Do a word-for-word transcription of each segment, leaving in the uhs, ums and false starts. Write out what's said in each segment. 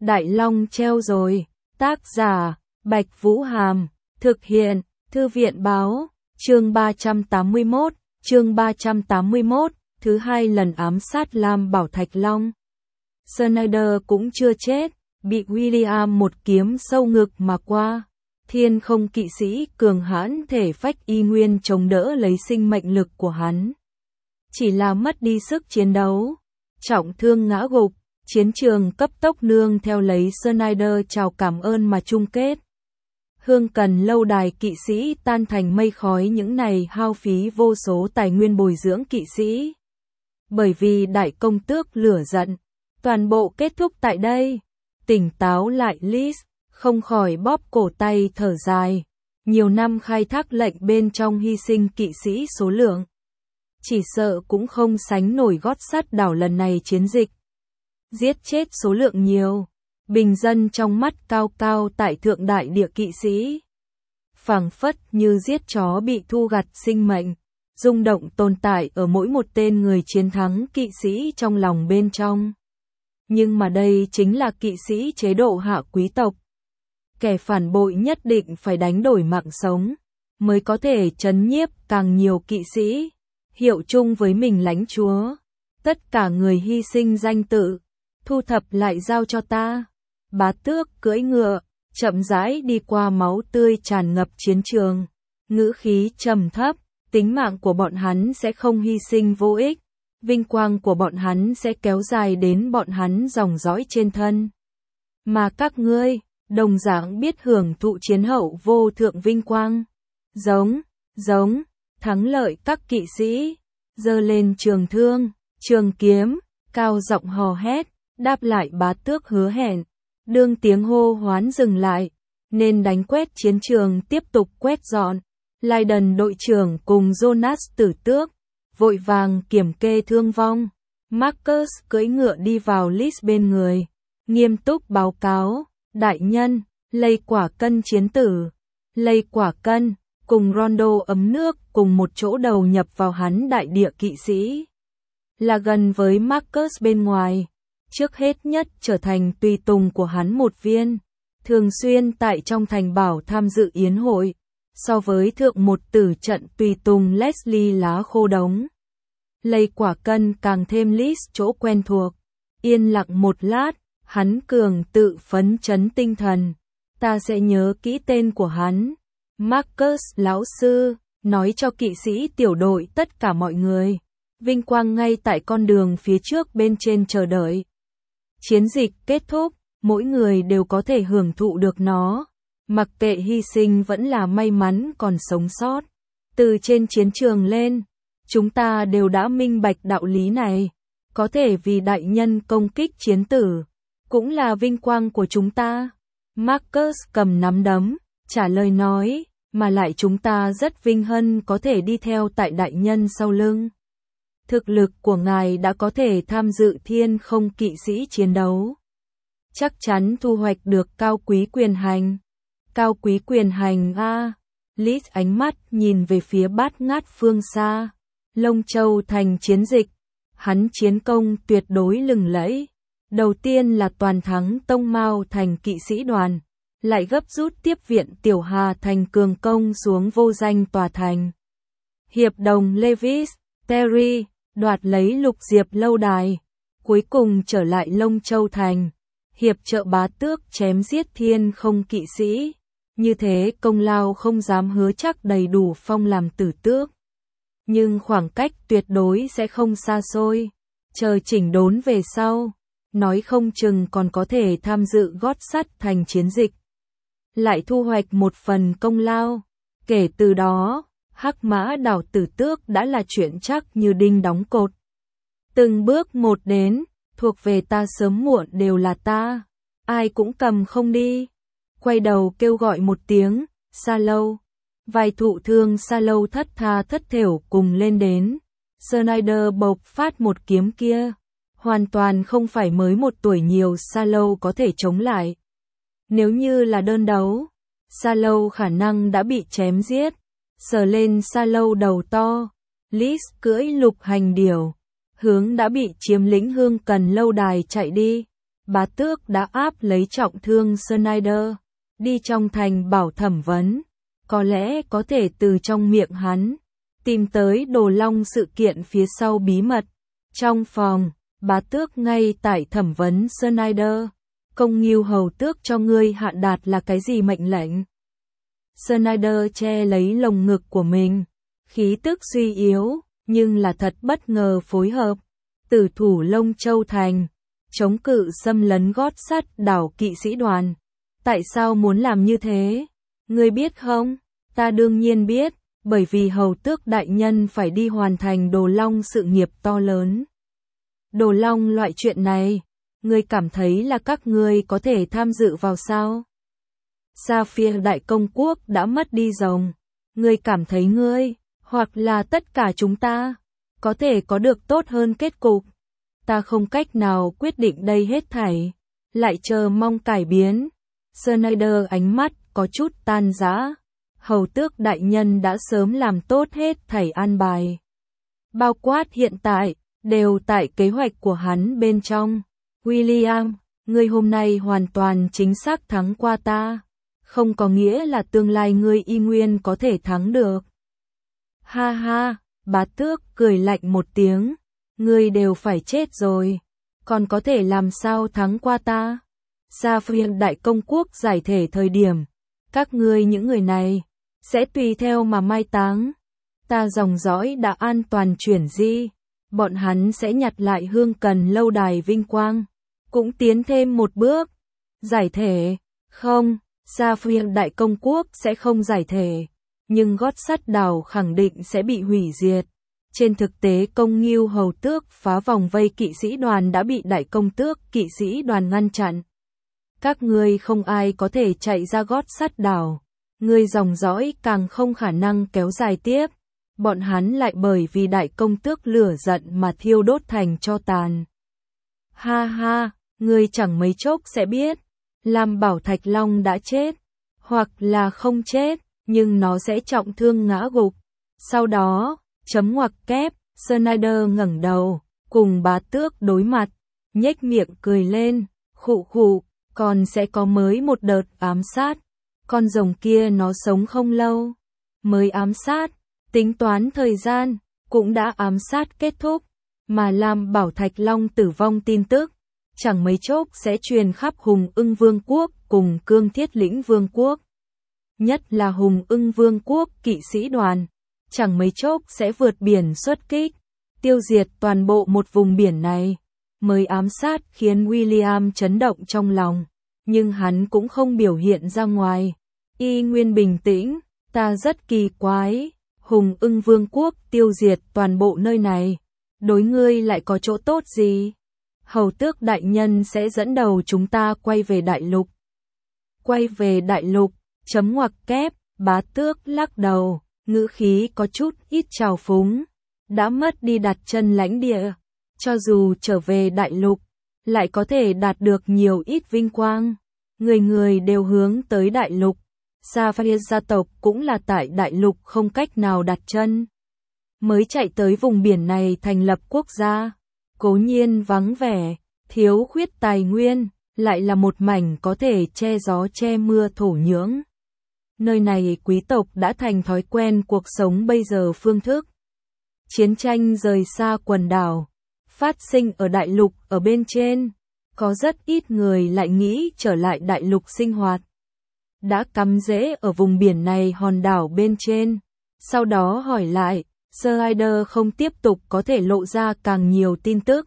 Đại Long treo rồi. Tác giả, Bạch Vũ Hàm. Thực hiện, Thư viện báo. Chương ba trăm tám mươi mốt, chương ba trăm tám mươi mốt, thứ hai lần ám sát Lam Bảo Thạch Long. Snyder cũng chưa chết, bị William một kiếm sâu ngực mà qua. Thiên không kỵ sĩ cường hãn thể phách y nguyên chống đỡ lấy sinh mệnh lực của hắn. Chỉ là mất đi sức chiến đấu, trọng thương ngã gục, chiến trường cấp tốc nương theo lấy Snyder chào cảm ơn mà chung kết. Hương cần lâu đài kỵ sĩ tan thành mây khói, những này hao phí vô số tài nguyên bồi dưỡng kỵ sĩ. Bởi vì đại công tước lửa giận, toàn bộ kết thúc tại đây. Tỉnh táo lại Liz, không khỏi bóp cổ tay thở dài. Nhiều năm khai thác lệnh bên trong hy sinh kỵ sĩ số lượng, chỉ sợ cũng không sánh nổi gót sắt đảo lần này chiến dịch. Giết chết số lượng nhiều, bình dân trong mắt cao cao tại thượng đại địa kỵ sĩ. Phảng phất như giết chó bị thu gặt sinh mệnh, rung động tồn tại ở mỗi một tên người chiến thắng kỵ sĩ trong lòng bên trong. Nhưng mà đây chính là kỵ sĩ chế độ hạ quý tộc. Kẻ phản bội nhất định phải đánh đổi mạng sống, mới có thể trấn nhiếp càng nhiều kỵ sĩ, hiệu chung với mình lãnh chúa. Tất cả người hy sinh danh tự, thu thập lại giao cho ta. Bá tước cưỡi ngựa, chậm rãi đi qua máu tươi tràn ngập chiến trường. Ngữ khí trầm thấp, tính mạng của bọn hắn sẽ không hy sinh vô ích. Vinh quang của bọn hắn sẽ kéo dài đến bọn hắn dòng dõi trên thân. Mà các ngươi, đồng dạng biết hưởng thụ chiến hậu vô thượng vinh quang. Giống, giống, thắng lợi các kỵ sĩ, giơ lên trường thương, trường kiếm, cao giọng hò hét, đáp lại bá tước hứa hẹn. Đương tiếng hô hoán dừng lại, nên đánh quét chiến trường tiếp tục quét dọn. Lydon đội trưởng cùng Jonas tử tước vội vàng kiểm kê thương vong. Marcus cưỡi ngựa đi vào Liz bên người, nghiêm túc báo cáo, đại nhân, lây quả cân chiến tử, lây quả cân, cùng Rondo ấm nước cùng một chỗ đầu nhập vào hắn đại địa kỵ sĩ. Là gần với Marcus bên ngoài, trước hết nhất trở thành tùy tùng của hắn một viên, thường xuyên tại trong thành bảo tham dự yến hội. So với thượng một tử trận tùy tùng Leslie lá khô đống, lây quả cân càng thêm Liz chỗ quen thuộc. Yên lặng một lát, hắn cường tự phấn chấn tinh thần. Ta sẽ nhớ kỹ tên của hắn. Marcus lão sư, nói cho kỵ sĩ tiểu đội tất cả mọi người. Vinh quang ngay tại con đường phía trước bên trên chờ đợi. Chiến dịch kết thúc, mỗi người đều có thể hưởng thụ được nó. Mặc kệ hy sinh vẫn là may mắn còn sống sót. Từ trên chiến trường lên, chúng ta đều đã minh bạch đạo lý này. Có thể vì đại nhân công kích chiến tử, cũng là vinh quang của chúng ta. Marcus cầm nắm đấm, trả lời nói, mà lại chúng ta rất vinh hân có thể đi theo tại đại nhân sau lưng. Thực lực của ngài đã có thể tham dự thiên không kỵ sĩ chiến đấu. Chắc chắn thu hoạch được cao quý quyền hành. Cao quý quyền hành a. Liz ánh mắt nhìn về phía bát ngát phương xa. Lông Châu thành chiến dịch. Hắn chiến công tuyệt đối lừng lẫy. Đầu tiên là toàn thắng Tông Mao thành kỵ sĩ đoàn. Lại gấp rút tiếp viện Tiểu Hà thành cường công xuống vô danh tòa thành. Hiệp đồng Lewis, Terry, đoạt lấy lục diệp lâu đài. Cuối cùng trở lại Lông Châu thành. Hiệp trợ bá tước chém giết thiên không kỵ sĩ. Như thế công lao không dám hứa chắc đầy đủ phong làm tử tước. Nhưng khoảng cách tuyệt đối sẽ không xa xôi. Chờ chỉnh đốn về sau, nói không chừng còn có thể tham dự gót sắt thành chiến dịch. Lại thu hoạch một phần công lao. Kể từ đó, Hắc Mã đảo tử tước đã là chuyện chắc như đinh đóng cột. Từng bước một đến, thuộc về ta sớm muộn đều là ta. Ai cũng cầm không đi. Quay đầu kêu gọi một tiếng, Sa Lâu. Vài thụ thương Sa Lâu thất tha thất thểu cùng lên đến. Snyder bộc phát một kiếm kia. Hoàn toàn không phải mới một tuổi nhiều Sa Lâu có thể chống lại. Nếu như là đơn đấu, Sa Lâu khả năng đã bị chém giết. Sờ lên Sa Lâu đầu to, Liz cưỡi lục hành điểu, hướng đã bị chiếm lĩnh hương cần lâu đài chạy đi. bá tước đã áp lấy trọng thương Snyder, đi trong thành bảo thẩm vấn, có lẽ có thể từ trong miệng hắn, tìm tới đồ long sự kiện phía sau bí mật. Trong phòng, bá tước ngay tại thẩm vấn Snyder, công nghiêu hầu tước cho ngươi hạ đạt là cái gì mệnh lệnh? Snyder che lấy lồng ngực của mình, khí tức suy yếu, nhưng là thật bất ngờ phối hợp. Tử thủ Lông Châu Thành, chống cự xâm lấn gót sắt đảo kỵ sĩ đoàn. Tại sao muốn làm như thế? Ngươi biết không? Ta đương nhiên biết, bởi vì hầu tước đại nhân phải đi hoàn thành đồ long sự nghiệp to lớn. Đồ long loại chuyện này, ngươi cảm thấy là các ngươi có thể tham dự vào sao? Sapphire đại công quốc đã mất đi rồng. Ngươi cảm thấy ngươi, hoặc là tất cả chúng ta, có thể có được tốt hơn kết cục. Ta không cách nào quyết định đây hết thảy, lại chờ mong cải biến. Snyder ánh mắt có chút tan rã. Hầu tước đại nhân đã sớm làm tốt hết thảy an bài. Bao quát hiện tại, đều tại kế hoạch của hắn bên trong. William, ngươi hôm nay hoàn toàn chính xác thắng qua ta. Không có nghĩa là tương lai ngươi y nguyên có thể thắng được. Ha ha, bá tước cười lạnh một tiếng. Ngươi đều phải chết rồi, còn có thể làm sao thắng qua ta? Sapphire đại công quốc giải thể thời điểm, các ngươi những người này sẽ tùy theo mà mai táng. Ta dòng dõi đã an toàn chuyển di, bọn hắn sẽ nhặt lại hương cần lâu đài vinh quang, cũng tiến thêm một bước. Giải thể? Không, Sapphire đại công quốc sẽ không giải thể, nhưng gót sắt đảo khẳng định sẽ bị hủy diệt. Trên thực tế công nghiêu hầu tước phá vòng vây kỵ sĩ đoàn đã bị đại công tước kỵ sĩ đoàn ngăn chặn. Các ngươi không ai có thể chạy ra gót sắt đảo. Ngươi dòng dõi càng không khả năng kéo dài tiếp. Bọn hắn lại bởi vì đại công tước lửa giận mà thiêu đốt thành tro tàn. Ha ha, ngươi chẳng mấy chốc sẽ biết. Lam Bảo Thạch Long đã chết. Hoặc là không chết, nhưng nó sẽ trọng thương ngã gục. Sau đó, chấm ngoặc kép, Snyder ngẩng đầu, cùng bá tước đối mặt, nhếch miệng cười lên, khụ khụ, còn sẽ có mới một đợt ám sát. Con rồng kia nó sống không lâu, mới ám sát, tính toán thời gian, cũng đã ám sát kết thúc, mà Lam Bảo Thạch Long tử vong tin tức, chẳng mấy chốc sẽ truyền khắp Hùng Ưng Vương quốc cùng Cương Thiết Lĩnh Vương quốc. Nhất là Hùng Ưng Vương quốc kỵ sĩ đoàn, chẳng mấy chốc sẽ vượt biển xuất kích, tiêu diệt toàn bộ một vùng biển này. Mới ám sát khiến William chấn động trong lòng, nhưng hắn cũng không biểu hiện ra ngoài. Y nguyên bình tĩnh, ta rất kỳ quái, Hùng Ưng Vương quốc tiêu diệt toàn bộ nơi này, đối ngươi lại có chỗ tốt gì? Hầu tước đại nhân sẽ dẫn đầu chúng ta quay về đại lục. Quay về đại lục, chấm ngoặc kép, bá tước lắc đầu, ngữ khí có chút ít trào phúng. Đã mất đi đặt chân lãnh địa, cho dù trở về đại lục, lại có thể đạt được nhiều ít vinh quang. Người người đều hướng tới đại lục. Sapphire gia tộc cũng là tại đại lục không cách nào đặt chân. Mới chạy tới vùng biển này thành lập quốc gia. Cố nhiên vắng vẻ, thiếu khuyết tài nguyên, lại là một mảnh có thể che gió che mưa thổ nhưỡng. Nơi này quý tộc đã thành thói quen cuộc sống bây giờ phương thức. Chiến tranh rời xa quần đảo, phát sinh ở đại lục ở bên trên, có rất ít người lại nghĩ trở lại đại lục sinh hoạt. Đã cắm rễ ở vùng biển này hòn đảo bên trên, sau đó hỏi lại, Snyder không tiếp tục có thể lộ ra càng nhiều tin tức.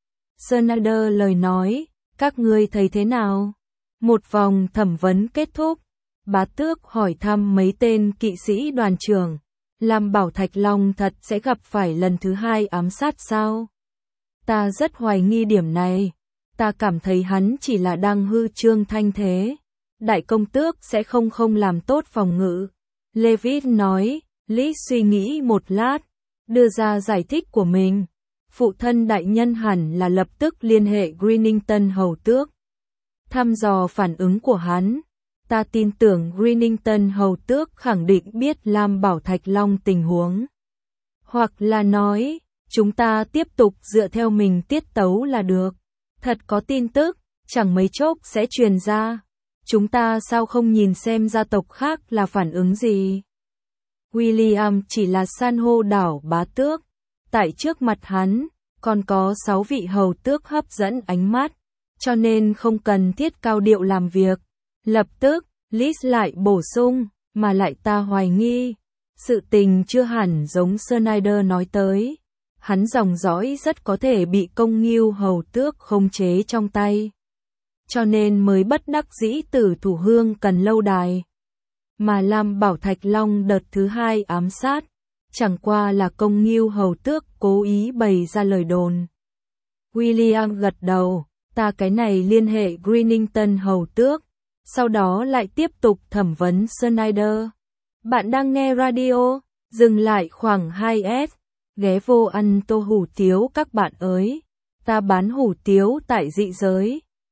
Snyder lời nói, các ngươi thấy thế nào? Một vòng thẩm vấn kết thúc, bá tước hỏi thăm mấy tên kỵ sĩ đoàn trưởng. Lam Bảo Thạch Long thật sẽ gặp phải lần thứ hai ám sát sao? Ta rất hoài nghi điểm này. Ta cảm thấy hắn chỉ là đang hư trương thanh thế. Đại công tước sẽ không không làm tốt phòng ngự. Levitt nói, Lý suy nghĩ một lát, đưa ra giải thích của mình. Phụ thân đại nhân hẳn là lập tức liên hệ Greenington hầu tước. Thăm dò phản ứng của hắn. Ta tin tưởng Greenington hầu tước khẳng định biết Lam Bảo Thạch Long tình huống. Hoặc là nói, chúng ta tiếp tục dựa theo mình tiết tấu là được. Thật có tin tức, chẳng mấy chốc sẽ truyền ra. Chúng ta sao không nhìn xem gia tộc khác là phản ứng gì? William chỉ là san hô đảo bá tước. Tại trước mặt hắn, còn có sáu vị hầu tước hấp dẫn ánh mắt, cho nên không cần thiết cao điệu làm việc. Lập tức, Liz lại bổ sung, mà lại ta hoài nghi. Sự tình chưa hẳn giống Snyder nói tới. Hắn dòng dõi rất có thể bị công nghiêu hầu tước khống chế trong tay. Cho nên mới bất đắc dĩ tử thủ hương cần lâu đài. Mà Lam Bảo Thạch Long đợt thứ hai ám sát, chẳng qua là công nghiêu hầu tước cố ý bày ra lời đồn. William gật đầu, ta cái này liên hệ Greenington hầu tước, sau đó lại tiếp tục thẩm vấn Snyder. Bạn đang nghe radio, dừng lại khoảng hai S, ghé vô ăn tô hủ tiếu các bạn ơi. Ta bán hủ tiếu tại dị giới.